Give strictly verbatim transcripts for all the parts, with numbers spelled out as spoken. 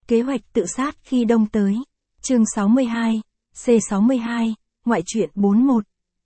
Kế hoạch tự sát khi đông tới. Chương sáu mươi hai, C sáu mươi hai, ngoại truyện bốn mươi mốt.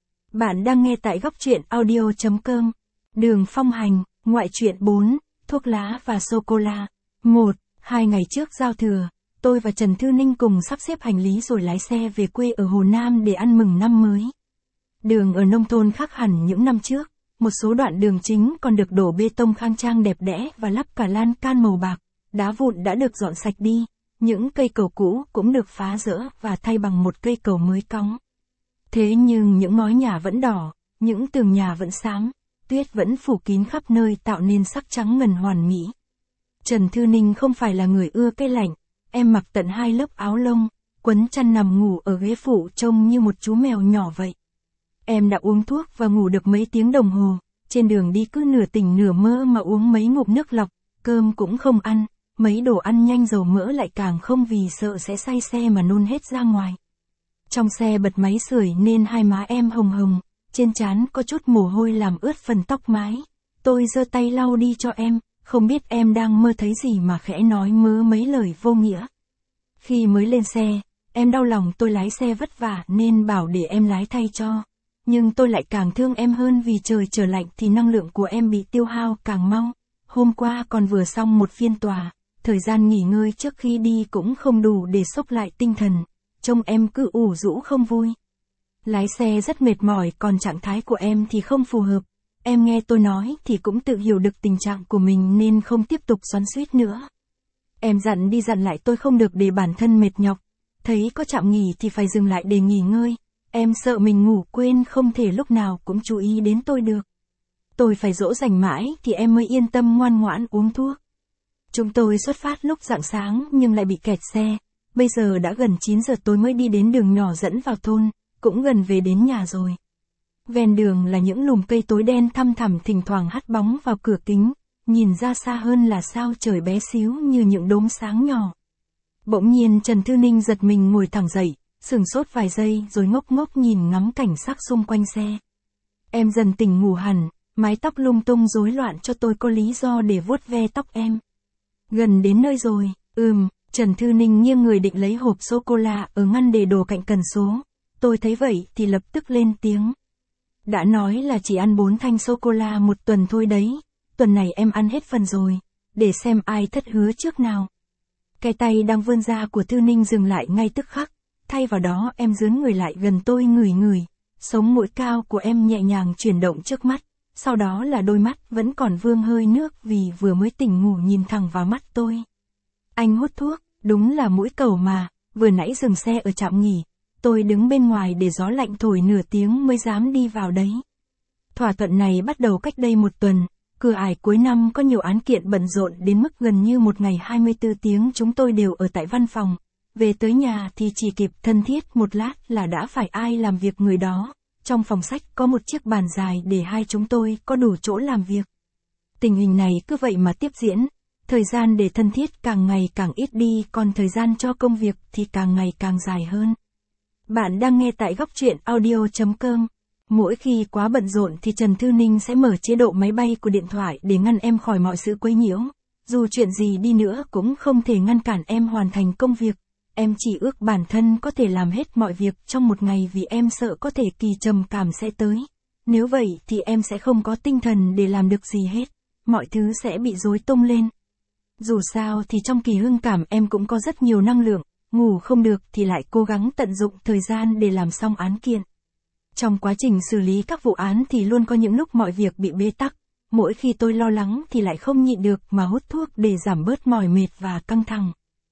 Bạn đang nghe tại góc truyện audio chấm com. Đường Phong Hành, ngoại truyện bốn, thuốc lá và sô-cô-la. một. Hai ngày trước giao thừa, tôi và Trần Thư Ninh cùng sắp xếp hành lý rồi lái xe về quê ở Hồ Nam để ăn mừng năm mới. Đường ở nông thôn khác hẳn những năm trước, một số đoạn đường chính còn được đổ bê tông khang trang đẹp đẽ và lắp cả lan can màu bạc, đá vụn đã được dọn sạch đi, những cây cầu cũ cũng được phá rỡ và thay bằng một cây cầu mới cong. Thế nhưng những ngói nhà vẫn đỏ, những tường nhà vẫn xám, tuyết vẫn phủ kín khắp nơi tạo nên sắc trắng ngần hoàn mỹ. Trần Thư Ninh không phải là người ưa cái lạnh, em mặc tận hai lớp áo lông, quấn chăn nằm ngủ ở ghế phụ trông như một chú mèo nhỏ vậy. Em đã uống thuốc và ngủ được mấy tiếng đồng hồ, trên đường đi cứ nửa tỉnh nửa mơ mà uống mấy ngụm nước lọc, cơm cũng không ăn, mấy đồ ăn nhanh dầu mỡ lại càng không vì sợ sẽ say xe mà nôn hết ra ngoài. Trong xe bật máy sưởi nên hai má em hồng hồng, trên trán có chút mồ hôi làm ướt phần tóc mái. Tôi giơ tay lau đi cho em, không biết em đang mơ thấy gì mà khẽ nói mớ mấy lời vô nghĩa. Khi mới lên xe, em đau lòng tôi lái xe vất vả nên bảo để em lái thay cho. Nhưng tôi lại càng thương em hơn vì trời trở lạnh thì năng lượng của em bị tiêu hao càng mau. Hôm qua còn vừa xong một phiên tòa, thời gian nghỉ ngơi trước khi đi cũng không đủ để xốc lại tinh thần. Trông em cứ ủ rũ không vui. Lái xe rất mệt mỏi còn trạng thái của em thì không phù hợp. Em nghe tôi nói thì cũng tự hiểu được tình trạng của mình nên không tiếp tục xoắn xuýt nữa. Em dặn đi dặn lại tôi không được để bản thân mệt nhọc. Thấy có trạm nghỉ thì phải dừng lại để nghỉ ngơi. Em sợ mình ngủ quên không thể lúc nào cũng chú ý đến tôi được. Tôi phải dỗ dành mãi thì em mới yên tâm ngoan ngoãn uống thuốc. Chúng tôi xuất phát lúc rạng sáng nhưng lại bị kẹt xe. Bây giờ đã gần chín giờ tối mới đi đến đường nhỏ dẫn vào thôn, cũng gần về đến nhà rồi. Ven đường là những lùm cây tối đen thăm thẳm thỉnh thoảng hắt bóng vào cửa kính, nhìn ra xa hơn là sao trời bé xíu như những đốm sáng nhỏ. Bỗng nhiên Trần Thư Ninh giật mình ngồi thẳng dậy, sửng sốt vài giây rồi ngốc ngốc nhìn ngắm cảnh sắc xung quanh xe. Em dần tỉnh ngủ hẳn, mái tóc lung tung rối loạn cho tôi có lý do để vuốt ve tóc em. Gần đến nơi rồi, ừm, Trần Thư Ninh nghiêng người định lấy hộp sô-cô-la ở ngăn để đồ cạnh cần số. Tôi thấy vậy thì lập tức lên tiếng. Đã nói là chỉ ăn bốn thanh sô-cô-la một tuần thôi đấy, tuần này em ăn hết phần rồi, để xem ai thất hứa trước nào. Cái tay đang vươn ra của Thư Ninh dừng lại ngay tức khắc, thay vào đó em dướn người lại gần tôi ngửi ngửi, sống mũi cao của em nhẹ nhàng chuyển động trước mắt, sau đó là đôi mắt vẫn còn vương hơi nước vì vừa mới tỉnh ngủ nhìn thẳng vào mắt tôi. Anh hút thuốc, đúng là mũi cầu mà, vừa nãy dừng xe ở trạm nghỉ. Tôi đứng bên ngoài để gió lạnh thổi nửa tiếng mới dám đi vào đấy. Thỏa thuận này bắt đầu cách đây một tuần, cửa ải cuối năm có nhiều án kiện bận rộn đến mức gần như một ngày hai mươi tư tiếng chúng tôi đều ở tại văn phòng. Về tới nhà thì chỉ kịp thân thiết một lát là đã phải ai làm việc người đó. Trong phòng sách có một chiếc bàn dài để hai chúng tôi có đủ chỗ làm việc. Tình hình này cứ vậy mà tiếp diễn. Thời gian để thân thiết càng ngày càng ít đi còn thời gian cho công việc thì càng ngày càng dài hơn. Bạn đang nghe tại góc truyện audio chấm com. Mỗi khi quá bận rộn thì Trần Thư Ninh sẽ mở chế độ máy bay của điện thoại để ngăn em khỏi mọi sự quấy nhiễu. Dù chuyện gì đi nữa cũng không thể ngăn cản em hoàn thành công việc. Em chỉ ước bản thân có thể làm hết mọi việc trong một ngày vì em sợ có thể kỳ trầm cảm sẽ tới. Nếu vậy thì em sẽ không có tinh thần để làm được gì hết. Mọi thứ sẽ bị rối tung lên. Dù sao thì trong kỳ hưng cảm em cũng có rất nhiều năng lượng. Ngủ không được thì lại cố gắng tận dụng thời gian để làm xong án kiện. Trong quá trình xử lý các vụ án thì luôn có những lúc mọi việc bị bế tắc. Mỗi khi tôi lo lắng thì lại không nhịn được mà hút thuốc để giảm bớt mỏi mệt và căng thẳng.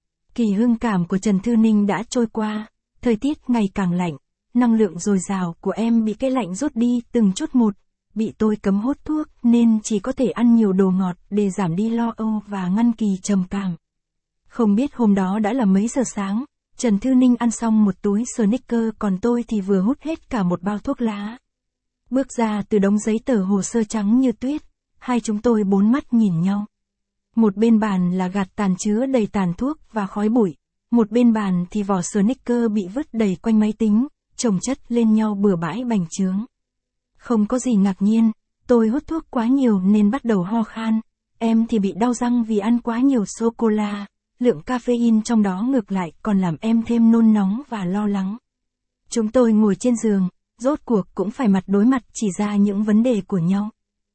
Kỳ hưng cảm của Trần Thư Ninh đã trôi qua. Thời tiết ngày càng lạnh. Năng lượng dồi dào của em bị cái lạnh rút đi từng chút một. Bị tôi cấm hút thuốc nên chỉ có thể ăn nhiều đồ ngọt để giảm đi lo âu và ngăn kỳ trầm cảm. Không biết hôm đó đã là mấy giờ sáng, Trần Thư Ninh ăn xong một túi Snickers còn tôi thì vừa hút hết cả một bao thuốc lá. Bước ra từ đống giấy tờ hồ sơ trắng như tuyết, hai chúng tôi bốn mắt nhìn nhau. Một bên bàn là gạt tàn chứa đầy tàn thuốc và khói bụi, một bên bàn thì vỏ Snickers bị vứt đầy quanh máy tính, chồng chất lên nhau bừa bãi bành trướng. Không có gì ngạc nhiên, tôi hút thuốc quá nhiều nên bắt đầu ho khan, em thì bị đau răng vì ăn quá nhiều sô-cô-la. lượng caffeine trong đó ngược lại còn làm em thêm nôn nóng và lo lắng. Chúng tôi ngồi trên giường, rốt cuộc cũng phải mặt đối mặt chỉ ra những vấn đề của nhau.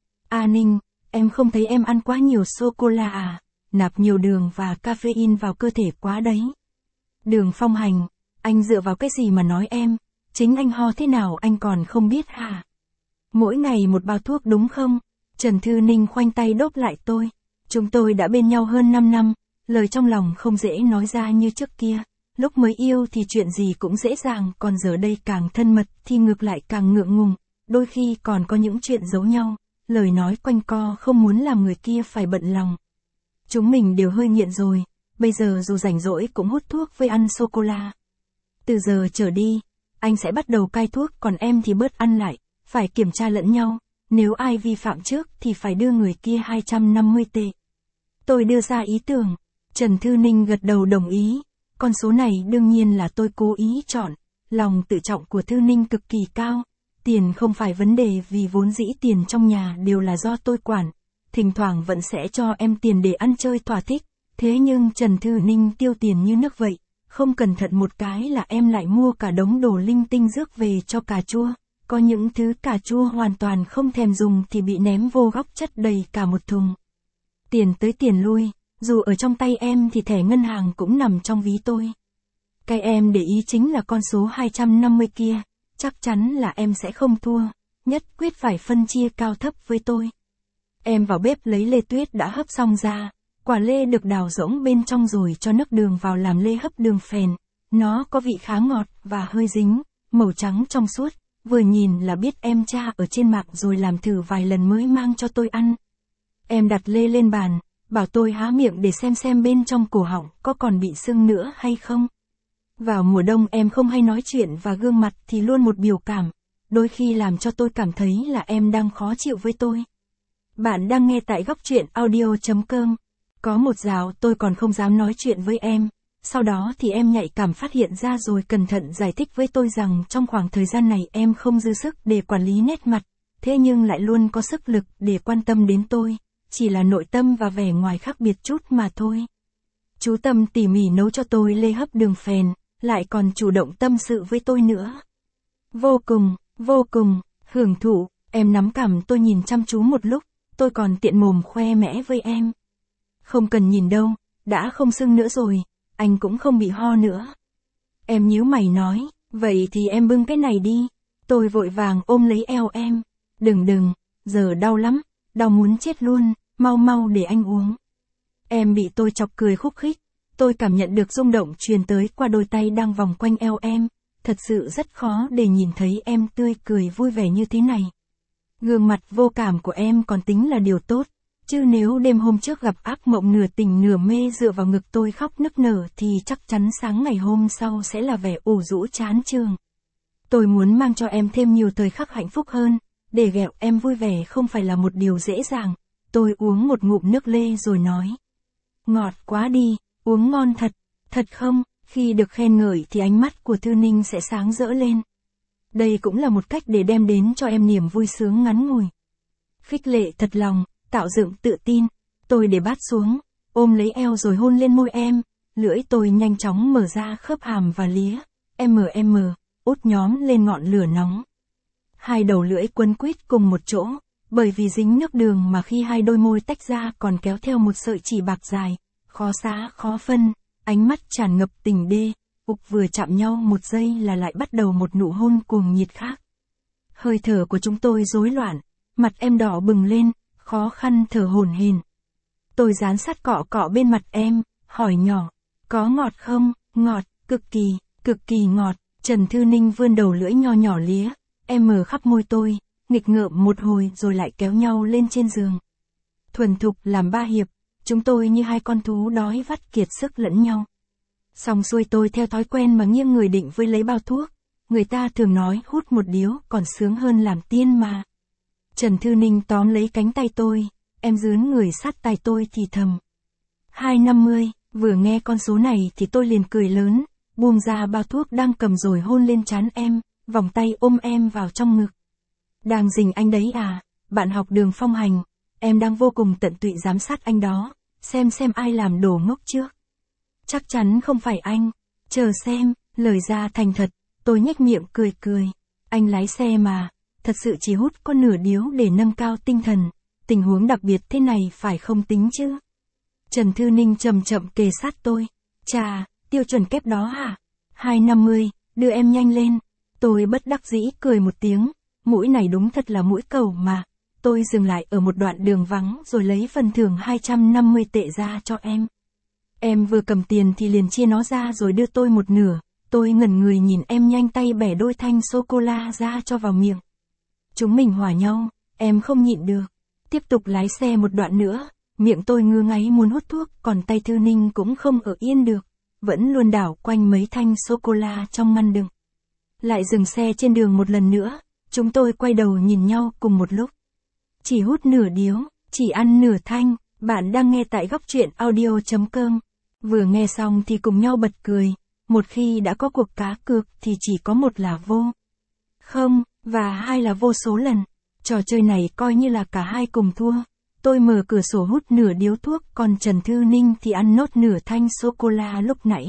A Ninh, em không thấy em ăn quá nhiều sô-cô-la à, nạp nhiều đường và caffeine vào cơ thể quá đấy. Đường Phong Hành, anh dựa vào cái gì mà nói em, chính anh ho thế nào anh còn không biết hả? Mỗi ngày một bao thuốc đúng không? Trần Thư Ninh khoanh tay đốc lại tôi. Chúng tôi đã bên nhau hơn năm năm, lời trong lòng không dễ nói ra như trước kia. Lúc mới yêu thì chuyện gì cũng dễ dàng, còn giờ đây càng thân mật thì ngược lại càng ngượng ngùng, đôi khi còn có những chuyện giấu nhau, lời nói quanh co không muốn làm người kia phải bận lòng. Chúng mình đều hơi nghiện rồi, bây giờ dù rảnh rỗi cũng hút thuốc với ăn sô-cô-la. Từ giờ trở đi, anh sẽ bắt đầu cai thuốc còn em thì bớt ăn lại, phải kiểm tra lẫn nhau, nếu ai vi phạm trước thì phải đưa người kia hai trăm năm mươi tệ. Tôi đưa ra ý tưởng, Trần Thư Ninh gật đầu đồng ý, con số này đương nhiên là tôi cố ý chọn, lòng tự trọng của Thư Ninh cực kỳ cao, tiền không phải vấn đề vì vốn dĩ tiền trong nhà đều là do tôi quản, thỉnh thoảng vẫn sẽ cho em tiền để ăn chơi thỏa thích, thế nhưng Trần Thư Ninh tiêu tiền như nước vậy, không cẩn thận một cái là em lại mua cả đống đồ linh tinh rước về cho cà chua, có những thứ cà chua hoàn toàn không thèm dùng thì bị ném vô góc chất đầy cả một thùng. Tiền tới tiền lui, dù ở trong tay em thì thẻ ngân hàng cũng nằm trong ví tôi. Cái em để ý chính là con số hai trăm năm mươi kia, chắc chắn là em sẽ không thua, nhất quyết phải phân chia cao thấp với tôi. Em vào bếp lấy lê tuyết đã hấp xong ra, quả lê được đào rỗng bên trong rồi cho nước đường vào làm lê hấp đường phèn, nó có vị khá ngọt và hơi dính, màu trắng trong suốt, vừa nhìn là biết em tra ở trên mạng rồi làm thử vài lần mới mang cho tôi ăn. Em đặt lê lên bàn, bảo tôi há miệng để xem xem bên trong cổ họng có còn bị sưng nữa hay không. Vào mùa đông em không hay nói chuyện và gương mặt thì luôn một biểu cảm, đôi khi làm cho tôi cảm thấy là em đang khó chịu với tôi. Bạn đang nghe tại góc truyện audio chấm com. Có một dạo tôi còn không dám nói chuyện với em, sau đó thì em nhạy cảm phát hiện ra rồi cẩn thận giải thích với tôi rằng trong khoảng thời gian này em không dư sức để quản lý nét mặt, thế nhưng lại luôn có sức lực để quan tâm đến tôi, chỉ là nội tâm và vẻ ngoài khác biệt chút mà thôi. Chú Tâm tỉ mỉ nấu cho tôi lê hấp đường phèn, lại còn chủ động tâm sự với tôi nữa. Vô cùng, vô cùng, hưởng thụ, em nắm cằm tôi nhìn chăm chú một lúc, tôi còn tiện mồm khoe mẽ với em. Không cần nhìn đâu, đã không sưng nữa rồi, anh cũng không bị ho nữa. Em nhíu mày nói, vậy thì em bưng cái này đi. Tôi vội vàng ôm lấy eo em. Đừng đừng, giờ đau lắm, đau muốn chết luôn, mau mau để anh uống. Em bị tôi chọc cười khúc khích, tôi cảm nhận được rung động truyền tới qua đôi tay đang vòng quanh eo em, thật sự rất khó để nhìn thấy em tươi cười vui vẻ như thế này. Gương mặt vô cảm của em còn tính là điều tốt, chứ nếu đêm hôm trước gặp ác mộng nửa tỉnh nửa mê dựa vào ngực tôi khóc nức nở thì chắc chắn sáng ngày hôm sau sẽ là vẻ ủ rũ chán chường. Tôi muốn mang cho em thêm nhiều thời khắc hạnh phúc hơn, để ghẹo em vui vẻ không phải là một điều dễ dàng. Tôi uống một ngụm nước lê rồi nói. Ngọt quá đi, uống ngon thật, thật không? Khi được khen ngợi thì ánh mắt của Thư Ninh sẽ sáng rỡ lên. Đây cũng là một cách để đem đến cho em niềm vui sướng ngắn ngủi. Khích lệ thật lòng, tạo dựng tự tin. Tôi để bát xuống, ôm lấy eo rồi hôn lên môi em, lưỡi tôi nhanh chóng mở ra khớp hàm và lía, em em, út nhóm lên ngọn lửa nóng. Hai đầu lưỡi quấn quýt cùng một chỗ, bởi vì dính nước đường mà khi hai đôi môi tách ra còn kéo theo một sợi chỉ bạc dài, khó xá khó phân, ánh mắt tràn ngập tình đê, ục vừa chạm nhau một giây là lại bắt đầu một nụ hôn cuồng nhiệt khác. Hơi thở của chúng tôi rối loạn, mặt em đỏ bừng lên, khó khăn thở hổn hển. Tôi dán sát cọ cọ bên mặt em, hỏi nhỏ, có ngọt không? Ngọt, cực kỳ, cực kỳ ngọt. Trần Thư Ninh vươn đầu lưỡi nho nhỏ lía, em mở khắp môi tôi, nghịch ngợm một hồi rồi lại kéo nhau lên trên giường. Thuần thục làm ba hiệp, chúng tôi như hai con thú đói vắt kiệt sức lẫn nhau. Xong xuôi tôi theo thói quen mà nghiêng người định với lấy bao thuốc, người ta thường nói hút một điếu còn sướng hơn làm tiên mà. Trần Thư Ninh tóm lấy cánh tay tôi, em dướn người sát tai tôi thì thầm. hai trăm năm mươi, vừa nghe con số này thì tôi liền cười lớn, buông ra bao thuốc đang cầm rồi hôn lên trán em, vòng tay ôm em vào trong ngực. Đang rình anh đấy à, bạn học Đường Phong Hành, em đang vô cùng tận tụy giám sát anh đó, xem xem ai làm đồ ngốc trước. Chắc chắn không phải anh. Chờ xem, lời ra thành thật, tôi nhếch miệng cười cười. Anh lái xe mà, thật sự chỉ hút có nửa điếu để nâng cao tinh thần. Tình huống đặc biệt thế này phải không tính chứ? Trần Thư Ninh chậm chậm kề sát tôi. Chà, tiêu chuẩn kép đó hả? hai năm mươi, đưa em nhanh lên. Tôi bất đắc dĩ cười một tiếng. Mũi này đúng thật là mũi cầu mà. Tôi dừng lại ở một đoạn đường vắng rồi lấy phần thưởng hai trăm năm mươi tệ ra cho em. Em vừa cầm tiền thì liền chia nó ra rồi đưa tôi một nửa. Tôi ngẩn người nhìn em nhanh tay bẻ đôi thanh sô-cô-la ra cho vào miệng. Chúng mình hòa nhau, em không nhịn được. Tiếp tục lái xe một đoạn nữa, miệng tôi ngứa ngáy muốn hút thuốc, còn tay Thư Ninh cũng không ở yên được, vẫn luôn đảo quanh mấy thanh sô-cô-la trong ngăn đựng. Lại dừng xe trên đường một lần nữa, chúng tôi quay đầu nhìn nhau cùng một lúc. Chỉ hút nửa điếu, chỉ ăn nửa thanh, bạn đang nghe tại góc truyện audio chấm com. Vừa nghe xong thì cùng nhau bật cười, một khi đã có cuộc cá cược thì chỉ có một là vô. Không, và hai là vô số lần. Trò chơi này coi như là cả hai cùng thua. Tôi mở cửa sổ hút nửa điếu thuốc, còn Trần Thư Ninh thì ăn nốt nửa thanh sô-cô-la lúc nãy.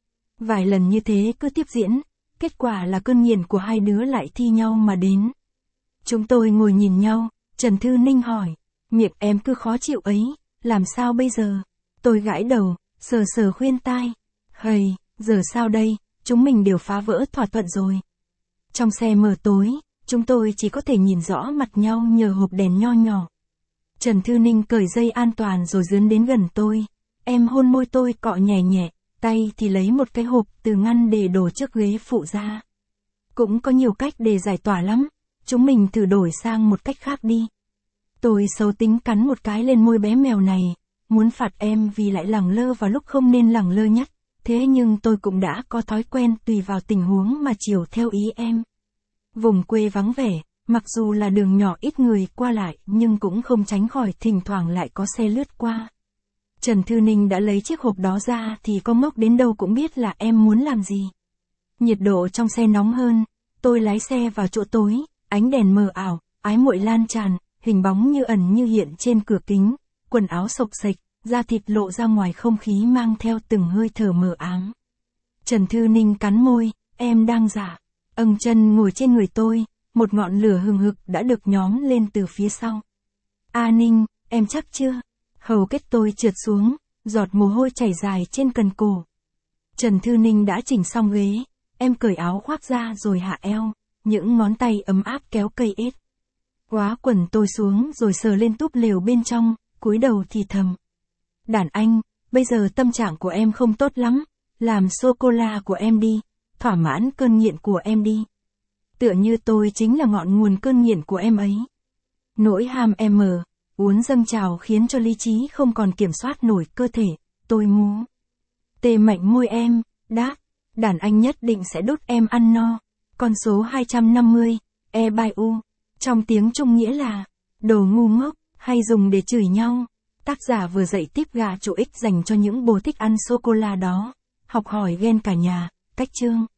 Vài lần như thế cứ tiếp diễn, kết quả là cơn nghiện của hai đứa lại thi nhau mà đến. Chúng tôi ngồi nhìn nhau, Trần Thư Ninh hỏi, miệng em cứ khó chịu ấy, làm sao bây giờ? Tôi gãi đầu, sờ sờ khuyên tai. Hầy, giờ sao đây, chúng mình đều phá vỡ thỏa thuận rồi. Trong xe mờ tối, chúng tôi chỉ có thể nhìn rõ mặt nhau nhờ hộp đèn nho nhỏ. Trần Thư Ninh cởi dây an toàn rồi dướn đến gần tôi. Em hôn môi tôi cọ nhẹ nhẹ, tay thì lấy một cái hộp từ ngăn để đồ trước ghế phụ ra. Cũng có nhiều cách để giải tỏa lắm, chúng mình thử đổi sang một cách khác đi. Tôi xấu tính cắn một cái lên môi bé mèo này, muốn phạt em vì lại lẳng lơ vào lúc không nên lẳng lơ nhất. Thế nhưng tôi cũng đã có thói quen tùy vào tình huống mà chiều theo ý em. Vùng quê vắng vẻ, mặc dù là đường nhỏ ít người qua lại nhưng cũng không tránh khỏi thỉnh thoảng lại có xe lướt qua. Trần Thư Ninh đã lấy chiếc hộp đó ra thì có mốc đến đâu cũng biết là em muốn làm gì. Nhiệt độ trong xe nóng hơn, tôi lái xe vào chỗ tối, ánh đèn mờ ảo, ái muội lan tràn, hình bóng như ẩn như hiện trên cửa kính, quần áo xộc xệch, da thịt lộ ra ngoài không khí mang theo từng hơi thở mờ ám. Trần Thư Ninh cắn môi, em đang giả. Âng chân ngồi trên người tôi, một ngọn lửa hừng hực đã được nhóm lên từ phía sau. A Ninh, em chắc chưa? Hầu kết tôi trượt xuống, giọt mồ hôi chảy dài trên cần cổ. Trần Thư Ninh đã chỉnh xong ghế, em cởi áo khoác ra rồi hạ eo, những ngón tay ấm áp kéo cây ếch. Khóa quần tôi xuống rồi sờ lên túp lều bên trong, cúi đầu thì thầm. Đàn anh, bây giờ tâm trạng của em không tốt lắm, làm sô-cô-la của em đi, thỏa mãn cơn nghiện của em đi. Tựa như tôi chính là ngọn nguồn cơn nghiện của em ấy. Nỗi ham em mờ, uốn dâng trào khiến cho lý trí không còn kiểm soát nổi cơ thể, tôi muốn. Tê mạnh môi em, đáp, đàn anh nhất định sẽ đốt em ăn no. Con số hai trăm năm mươi, e bai u, trong tiếng Trung nghĩa là, đồ ngu ngốc, hay dùng để chửi nhau. Tác giả vừa dạy tiếp gà chỗ ích dành cho những bồ thích ăn sô-cô-la đó. Học hỏi ghen cả nhà, cách chương.